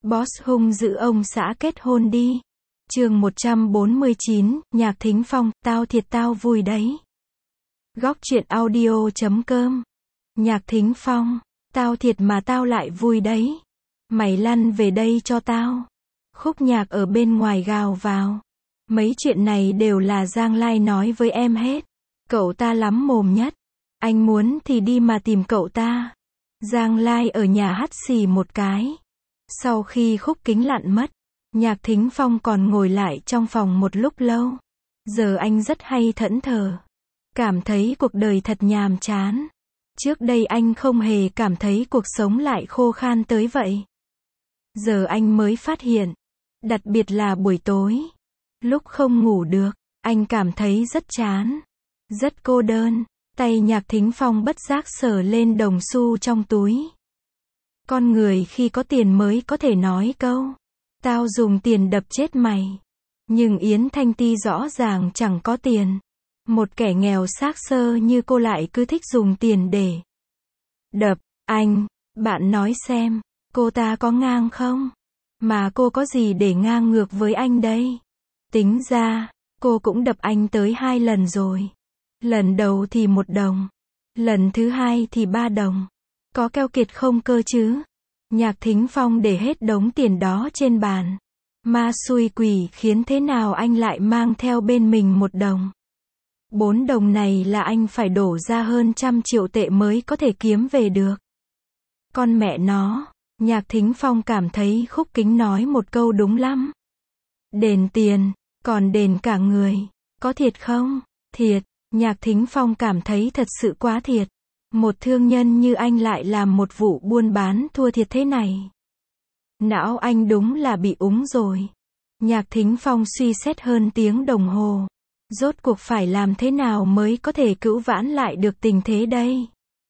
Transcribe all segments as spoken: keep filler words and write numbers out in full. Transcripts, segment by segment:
Boss hung dữ ông xã kết hôn đi. Chương một trăm bốn mươi chín, Nhạc Thính Phong, tao thiệt tao vui đấy. Góc truyện audio chấm com. Nhạc Thính Phong, tao thiệt mà tao lại vui đấy. Mày lăn về đây cho tao. Khúc Nhạc ở bên ngoài gào vào. Mấy chuyện này đều là Giang Lai nói với em hết. Cậu ta lắm mồm nhất. Anh muốn thì đi mà tìm cậu ta. Giang Lai ở nhà hắt xì một cái. Sau khi Khúc Kính lặn mất, Nhạc Thính Phong còn ngồi lại trong phòng một lúc lâu. Giờ anh rất hay thẫn thờ. Cảm thấy cuộc đời thật nhàm chán. Trước đây anh không hề cảm thấy cuộc sống lại khô khan tới vậy. Giờ anh mới phát hiện. Đặc biệt là buổi tối. Lúc không ngủ được, anh cảm thấy rất chán. Rất cô đơn. Tay Nhạc Thính Phong bất giác sờ lên đồng xu trong túi. Con người khi có tiền mới có thể nói câu. Tao dùng tiền đập chết mày. Nhưng Yến Thanh Ti rõ ràng chẳng có tiền. Một kẻ nghèo xác xơ như cô lại cứ thích dùng tiền để đập anh. Bạn nói xem, cô ta có ngang không? Mà cô có gì để ngang ngược với anh đây? Tính ra, cô cũng đập anh tới hai lần rồi. Lần đầu thì một đồng. Lần thứ hai thì ba đồng. Có keo kiệt không cơ chứ? Nhạc Thính Phong để hết đống tiền đó trên bàn. Ma xui quỷ khiến thế nào anh lại mang theo bên mình một đồng. Bốn đồng này là anh phải đổ ra hơn trăm triệu tệ mới có thể kiếm về được. Con mẹ nó, Nhạc Thính Phong cảm thấy Khúc Kính nói một câu đúng lắm. Đền tiền, còn đền cả người. Có thiệt không? Thiệt. Nhạc Thính Phong cảm thấy thật sự quá thiệt. Một thương nhân như anh lại làm một vụ buôn bán thua thiệt thế này. Não anh đúng là bị úng rồi. Nhạc Thính Phong suy xét hơn tiếng đồng hồ. Rốt cuộc phải làm thế nào mới có thể cứu vãn lại được tình thế đây?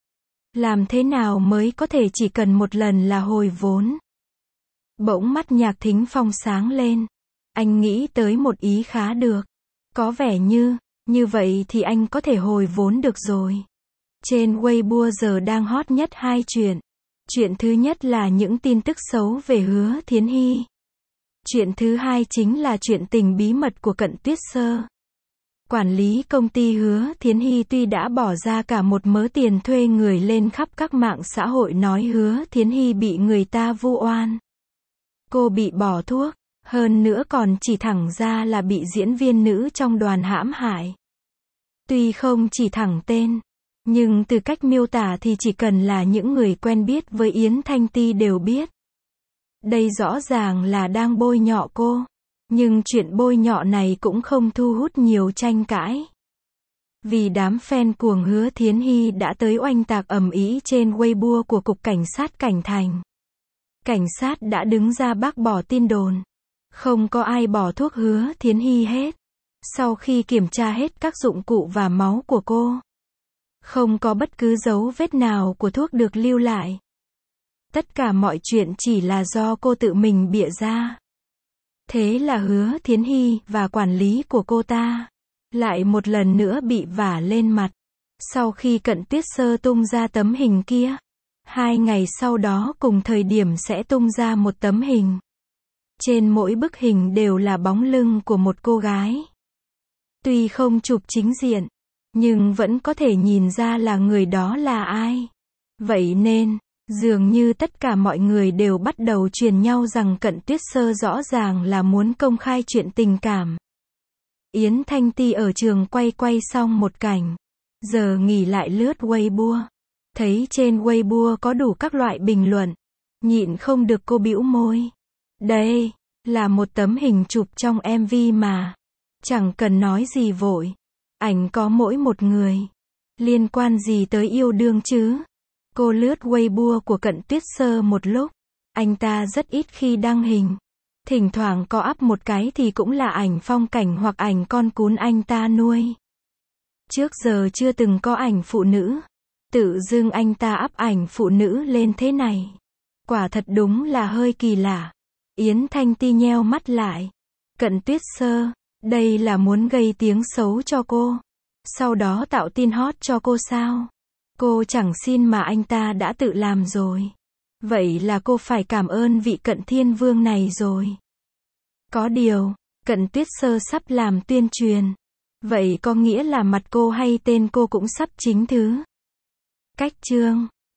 Làm thế nào mới có thể chỉ cần một lần là hồi vốn? Bỗng mắt Nhạc Thính Phong sáng lên. Anh nghĩ tới một ý khá được. Có vẻ như, như vậy thì anh có thể hồi vốn được rồi. Trên Weibo giờ đang hot nhất hai chuyện. Chuyện thứ nhất là những tin tức xấu về Hứa Thiến Hy. Chuyện thứ hai chính là chuyện tình bí mật của Cận Tuyết Sơ. Quản lý công ty Hứa Thiến Hy tuy đã bỏ ra cả một mớ tiền thuê người lên khắp các mạng xã hội nói Hứa Thiến Hy bị người ta vu oan. Cô bị bỏ thuốc, hơn nữa còn chỉ thẳng ra là bị diễn viên nữ trong đoàn hãm hại. Tuy không chỉ thẳng tên, nhưng từ cách miêu tả thì chỉ cần là những người quen biết với Yến Thanh Ti đều biết. Đây rõ ràng là đang bôi nhọ cô. Nhưng chuyện bôi nhọ này cũng không thu hút nhiều tranh cãi. Vì đám fan cuồng Hứa Thiến Hy đã tới oanh tạc ầm ĩ trên Weibo của Cục Cảnh sát Cảnh Thành. Cảnh sát đã đứng ra bác bỏ tin đồn. Không có ai bỏ thuốc Hứa Thiến Hy hết. Sau khi kiểm tra hết các dụng cụ và máu của cô, không có bất cứ dấu vết nào của thuốc được lưu lại. Tất cả mọi chuyện chỉ là do cô tự mình bịa ra. Thế là Hứa Thiến Hy và quản lý của cô ta lại một lần nữa bị vả lên mặt. Sau khi Cận Tuyết Sơ tung ra tấm hình kia, hai ngày sau đó cùng thời điểm sẽ tung ra một tấm hình. Trên mỗi bức hình đều là bóng lưng của một cô gái. Tuy không chụp chính diện, nhưng vẫn có thể nhìn ra là người đó là ai. Vậy nên, dường như tất cả mọi người đều bắt đầu truyền nhau rằng Cận Tuyết Sơ rõ ràng là muốn công khai chuyện tình cảm. Yến Thanh Ti ở trường quay quay xong một cảnh. Giờ nghỉ lại lướt Weibo. Thấy trên Weibo có đủ các loại bình luận. Nhịn không được cô bĩu môi. Đây, là một tấm hình chụp trong em vê mà. Chẳng cần nói gì vội. Ảnh có mỗi một người. Liên quan gì tới yêu đương chứ? Cô lướt Weibo của Cận Tuyết Sơ một lúc. Anh ta rất ít khi đăng hình. Thỉnh thoảng có up một cái thì cũng là ảnh phong cảnh hoặc ảnh con cún anh ta nuôi. Trước giờ chưa từng có ảnh phụ nữ. Tự dưng anh ta up ảnh phụ nữ lên thế này. Quả thật đúng là hơi kỳ lạ. Yến Thanh Ti nheo mắt lại. Cận Tuyết Sơ, đây là muốn gây tiếng xấu cho cô. Sau đó tạo tin hot cho cô sao? Cô chẳng xin mà anh ta đã tự làm rồi. Vậy là cô phải cảm ơn vị Cận Thiên Vương này rồi. Có điều, Cận Tuyết Sơ sắp làm tuyên truyền. Vậy có nghĩa là mặt cô hay tên cô cũng sắp chính thứ. Cách chương